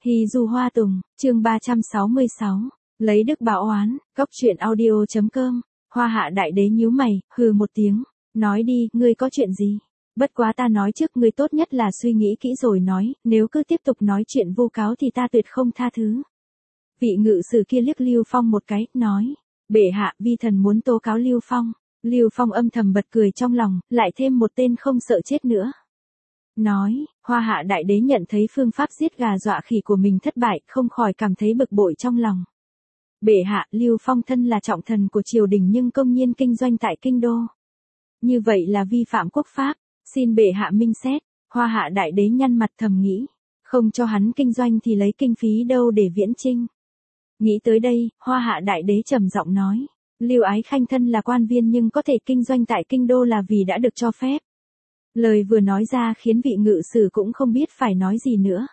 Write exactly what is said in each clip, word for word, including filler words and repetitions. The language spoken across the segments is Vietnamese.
Hy Du Hoa Tùng, chương ba trăm sáu mươi sáu, lấy đức báo oán, góc truyện audio.com, Hoa Hạ Đại Đế nhíu mày, hừ một tiếng, nói đi, ngươi có chuyện gì? Bất quá ta nói trước ngươi tốt nhất là suy nghĩ kỹ rồi nói, nếu cứ tiếp tục nói chuyện vu cáo thì ta tuyệt không tha thứ. Vị ngự sử kia liếc Lưu Phong một cái, nói, bệ hạ, vi thần muốn tố cáo Lưu Phong. Lưu Phong âm thầm bật cười trong lòng, lại thêm một tên không sợ chết nữa. Nói, Hoa Hạ Đại Đế nhận thấy phương pháp giết gà dọa khỉ của mình thất bại, không khỏi cảm thấy bực bội trong lòng. Bệ hạ, Lưu Phong thân là trọng thần của triều đình nhưng công nhiên kinh doanh tại kinh đô. Như vậy là vi phạm quốc pháp, xin bệ hạ minh xét. Hoa Hạ Đại Đế nhăn mặt thầm nghĩ, không cho hắn kinh doanh thì lấy kinh phí đâu để viễn chinh. Nghĩ tới đây, Hoa Hạ Đại Đế trầm giọng nói, Lưu Ái Khanh thân là quan viên nhưng có thể kinh doanh tại kinh đô là vì đã được cho phép. Lời vừa nói ra khiến vị ngự sử cũng không biết phải nói gì nữa.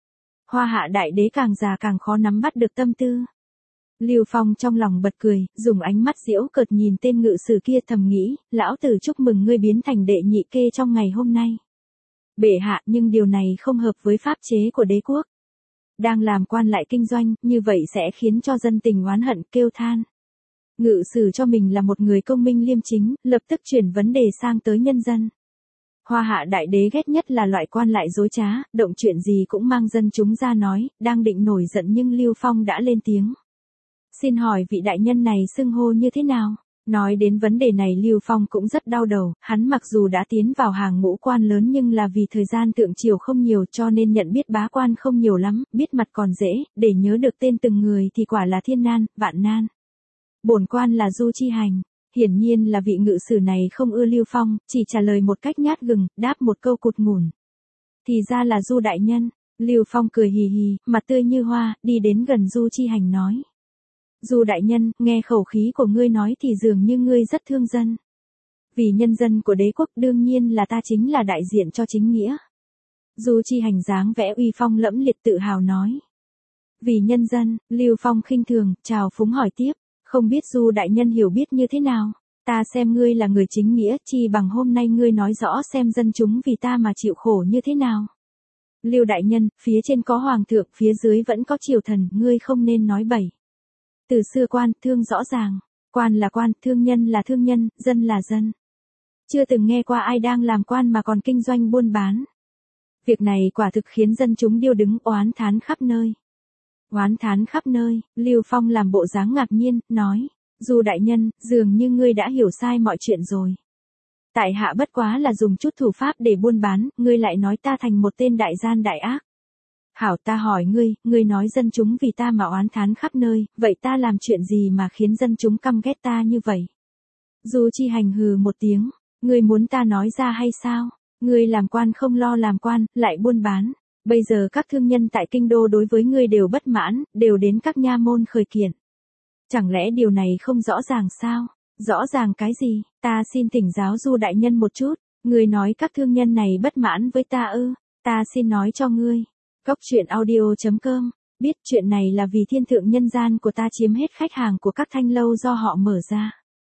Hoa Hạ Đại Đế càng già càng khó nắm bắt được tâm tư. Lưu Phong trong lòng bật cười, dùng ánh mắt giễu cợt nhìn tên ngự sử kia thầm nghĩ, lão tử chúc mừng ngươi biến thành đệ nhị kê trong ngày hôm nay. Bệ hạ, nhưng điều này không hợp với pháp chế của đế quốc. Đang làm quan lại kinh doanh, như vậy sẽ khiến cho dân tình oán hận kêu than. Ngự sử cho mình là một người công minh liêm chính, lập tức chuyển vấn đề sang tới nhân dân. Hoa Hạ Đại Đế ghét nhất là loại quan lại dối trá, động chuyện gì cũng mang dân chúng ra nói, đang định nổi giận nhưng Lưu Phong đã lên tiếng. Xin hỏi vị đại nhân này xưng hô như thế nào? Nói đến vấn đề này Lưu Phong cũng rất đau đầu, hắn mặc dù đã tiến vào hàng ngũ quan lớn nhưng là vì thời gian thượng triều không nhiều cho nên nhận biết bá quan không nhiều lắm, biết mặt còn dễ, để nhớ được tên từng người thì quả là thiên nan, vạn nan. Bổn quan là Du Chi Hành. Hiển nhiên là vị ngự sử này không ưa Lưu Phong, chỉ trả lời một cách nhát gừng, đáp một câu cụt ngủn. Thì ra là Du đại nhân. Lưu Phong cười hì hì, mặt tươi như hoa, đi đến gần Du Chi Hành nói. Du đại nhân, nghe khẩu khí của ngươi nói thì dường như ngươi rất thương dân. Vì nhân dân của đế quốc đương nhiên là ta chính là đại diện cho chính nghĩa. Du Chi Hành dáng vẽ uy phong lẫm liệt tự hào nói. Vì nhân dân, Lưu Phong khinh thường, chào phúng hỏi tiếp. Không biết Du đại nhân hiểu biết như thế nào, ta xem ngươi là người chính nghĩa, chi bằng hôm nay ngươi nói rõ xem dân chúng vì ta mà chịu khổ như thế nào. Lưu đại nhân, phía trên có hoàng thượng, phía dưới vẫn có triều thần, ngươi không nên nói bậy. Từ xưa quan, thương rõ ràng, quan là quan, thương nhân là thương nhân, dân là dân. Chưa từng nghe qua ai đang làm quan mà còn kinh doanh buôn bán. Việc này quả thực khiến dân chúng điêu đứng oán thán khắp nơi. Oán thán khắp nơi, Lưu Phong làm bộ dáng ngạc nhiên, nói, Du đại nhân, dường như ngươi đã hiểu sai mọi chuyện rồi. Tại hạ bất quá là dùng chút thủ pháp để buôn bán, ngươi lại nói ta thành một tên đại gian đại ác. Hảo, ta hỏi ngươi, ngươi nói dân chúng vì ta mà oán thán khắp nơi, vậy ta làm chuyện gì mà khiến dân chúng căm ghét ta như vậy? Du Chi Hành hừ một tiếng, ngươi muốn ta nói ra hay sao? Ngươi làm quan không lo làm quan, lại buôn bán. Bây giờ các thương nhân tại kinh đô đối với ngươi đều bất mãn, đều đến các nha môn khởi kiện. Chẳng lẽ điều này không rõ ràng sao? Rõ ràng cái gì? Ta xin thỉnh giáo Du đại nhân một chút. Ngươi nói các thương nhân này bất mãn với ta ư? Ta xin nói cho ngươi. Góc truyện audio.com, biết chuyện này là vì thiên thượng nhân gian của ta chiếm hết khách hàng của các thanh lâu do họ mở ra.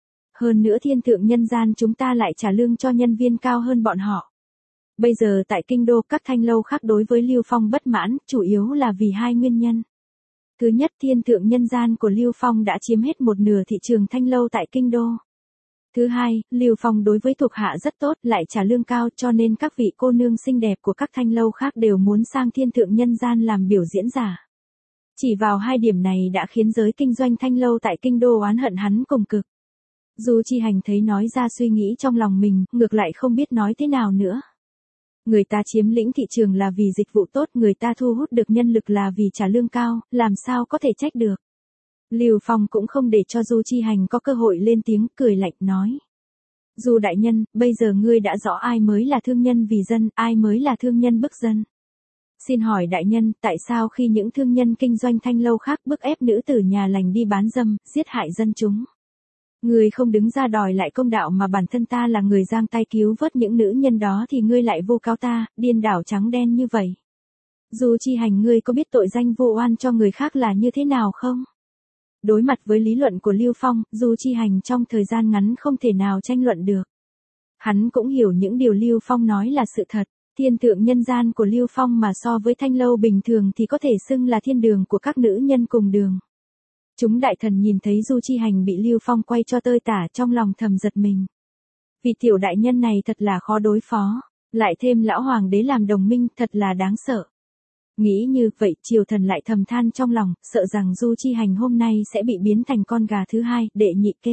Hơn nữa thiên thượng nhân gian chúng ta lại trả lương cho nhân viên cao hơn bọn họ. Bây giờ tại kinh đô các thanh lâu khác đối với Lưu Phong bất mãn, chủ yếu là vì hai nguyên nhân. Thứ nhất, thiên thượng nhân gian của Lưu Phong đã chiếm hết một nửa thị trường thanh lâu tại kinh đô. Thứ hai, Lưu Phong đối với thuộc hạ rất tốt, lại trả lương cao cho nên các vị cô nương xinh đẹp của các thanh lâu khác đều muốn sang thiên thượng nhân gian làm biểu diễn giả. Chỉ vào hai điểm này đã khiến giới kinh doanh thanh lâu tại kinh đô oán hận hắn cùng cực. Du Chi Hành thấy nói ra suy nghĩ trong lòng mình, ngược lại không biết nói thế nào nữa. Người ta chiếm lĩnh thị trường là vì dịch vụ tốt, người ta thu hút được nhân lực là vì trả lương cao, làm sao có thể trách được. Lưu Phong cũng không để cho Du Chi Hành có cơ hội lên tiếng, cười lạnh nói. Du đại nhân, bây giờ ngươi đã rõ ai mới là thương nhân vì dân, ai mới là thương nhân bức dân. Xin hỏi đại nhân, tại sao khi những thương nhân kinh doanh thanh lâu khác bức ép nữ tử nhà lành đi bán dâm, giết hại dân chúng? Ngươi không đứng ra đòi lại công đạo mà bản thân ta là người giang tay cứu vớt những nữ nhân đó thì ngươi lại vu cáo ta, điên đảo trắng đen như vậy. Du Chi Hành, ngươi có biết tội danh vu oan cho người khác là như thế nào không? Đối mặt với lý luận của Lưu Phong, Du Chi Hành trong thời gian ngắn không thể nào tranh luận được. Hắn cũng hiểu những điều Lưu Phong nói là sự thật, Thiên thượng nhân gian của Lưu Phong mà so với thanh lâu bình thường thì có thể xưng là thiên đường của các nữ nhân cùng đường. Chúng đại thần nhìn thấy Du Chi Hành bị Lưu Phong quay cho tơi tả trong lòng thầm giật mình. Vì tiểu đại nhân này thật là khó đối phó, lại thêm lão hoàng đế làm đồng minh thật là đáng sợ. Nghĩ như vậy triều thần lại thầm than trong lòng, sợ rằng Du Chi Hành hôm nay sẽ bị biến thành con gà thứ hai, đệ nhị kê.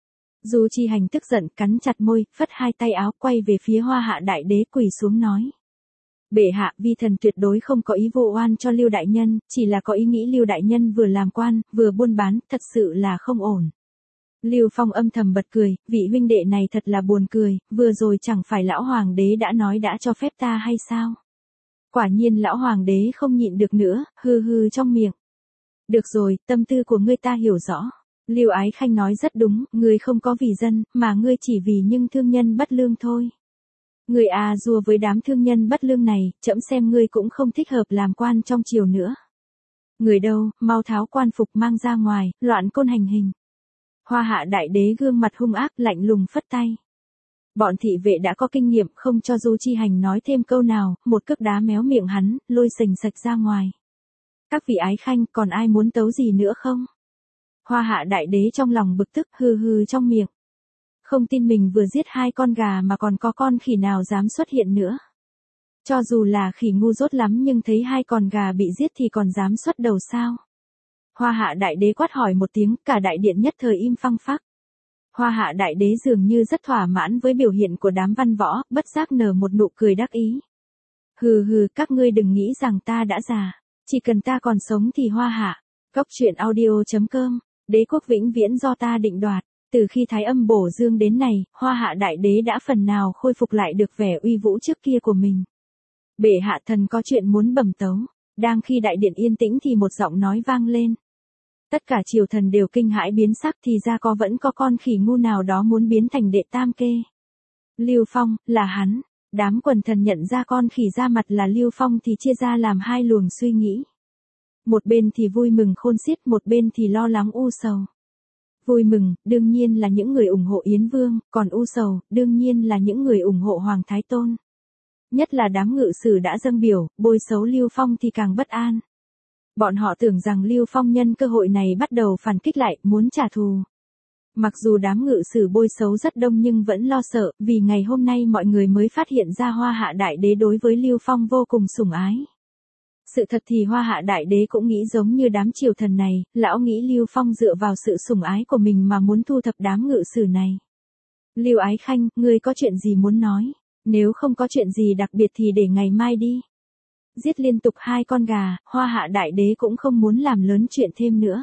Du Chi Hành tức giận cắn chặt môi, phất hai tay áo quay về phía Hoa Hạ đại đế quỳ xuống nói. Bệ hạ, vi thần tuyệt đối không có ý vô oan cho Lưu đại nhân, chỉ là có ý nghĩ Lưu đại nhân vừa làm quan, vừa buôn bán, thật sự là không ổn. Lưu Phong âm thầm bật cười, vị huynh đệ này thật là buồn cười, vừa rồi chẳng phải lão hoàng đế đã nói đã cho phép ta hay sao? Quả nhiên lão hoàng đế không nhịn được nữa, hừ hừ trong miệng. Được rồi, tâm tư của ngươi ta hiểu rõ. Lưu Ái Khanh nói rất đúng, ngươi không có vì dân, mà ngươi chỉ vì những thương nhân bất lương thôi. Ngươi à rùa với đám thương nhân bất lương này, trẫm xem ngươi cũng không thích hợp làm quan trong triều nữa. Người đâu, mau tháo quan phục mang ra ngoài, loạn côn hành hình. Hoa Hạ đại đế gương mặt hung ác lạnh lùng phất tay. Bọn thị vệ đã có kinh nghiệm không cho Du Chi Hành nói thêm câu nào, một cước đá méo miệng hắn, lôi sành sạch ra ngoài. Các vị ái khanh, còn ai muốn tấu gì nữa không? Hoa Hạ đại đế trong lòng bực tức hừ hừ trong miệng. Không tin mình vừa giết hai con gà mà còn có con khỉ nào dám xuất hiện nữa. Cho dù là khỉ ngu dốt lắm nhưng thấy hai con gà bị giết thì còn dám xuất đầu sao? Hoa Hạ đại đế quát hỏi một tiếng, cả đại điện nhất thời im phăng phắc. Hoa Hạ đại đế dường như rất thỏa mãn với biểu hiện của đám văn võ, bất giác nở một nụ cười đắc ý. Hừ hừ, các ngươi đừng nghĩ rằng ta đã già, chỉ cần ta còn sống thì Hoa Hạ. Cốc truyện audio chấm com, đế quốc vĩnh viễn do ta định đoạt. Từ khi Thái Âm bổ dương đến này, Hoa Hạ đại đế đã phần nào khôi phục lại được vẻ uy vũ trước kia của mình. Bệ hạ thần có chuyện muốn bẩm tấu. Đang khi đại điện yên tĩnh thì một giọng nói vang lên. Tất cả triều thần đều kinh hãi biến sắc thì ra có vẫn có con khỉ ngu nào đó muốn biến thành đệ tam kê. Lưu Phong, là hắn. Đám quần thần nhận ra con khỉ ra mặt là Lưu Phong thì chia ra làm hai luồng suy nghĩ. Một bên thì vui mừng khôn xiết, một bên thì lo lắng u sầu. Vui mừng, đương nhiên là những người ủng hộ Yến Vương, còn u sầu, đương nhiên là những người ủng hộ Hoàng Thái Tôn. Nhất là đám ngự sử đã dâng biểu, bôi xấu Lưu Phong thì càng bất an. Bọn họ tưởng rằng Lưu Phong nhân cơ hội này bắt đầu phản kích lại, muốn trả thù. Mặc dù đám ngự sử bôi xấu rất đông nhưng vẫn lo sợ, vì ngày hôm nay mọi người mới phát hiện ra Hoa Hạ đại đế đối với Lưu Phong vô cùng sủng ái. Sự thật thì Hoa Hạ đại đế cũng nghĩ giống như đám triều thần này, lão nghĩ Lưu Phong dựa vào sự sủng ái của mình mà muốn thu thập đám ngự sử này. Lưu Ái Khanh, ngươi có chuyện gì muốn nói? Nếu không có chuyện gì đặc biệt thì để ngày mai đi. Giết liên tục hai con gà, Hoa Hạ đại đế cũng không muốn làm lớn chuyện thêm nữa.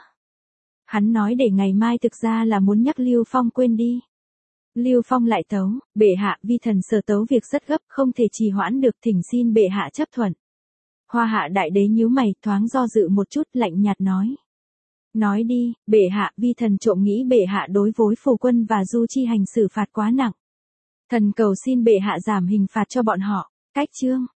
Hắn nói để ngày mai thực ra là muốn nhắc Lưu Phong quên đi. Lưu Phong lại tấu, bệ hạ, vi thần sở tấu việc rất gấp, không thể trì hoãn được, thỉnh xin bệ hạ chấp thuận. Hoa Hạ đại đế nhíu mày, thoáng do dự một chút, lạnh nhạt nói. Nói đi, bệ hạ, vi thần trộm nghĩ bệ hạ đối với Phù Quân và Du Chi Hành xử phạt quá nặng. Thần cầu xin bệ hạ giảm hình phạt cho bọn họ. Cách chương.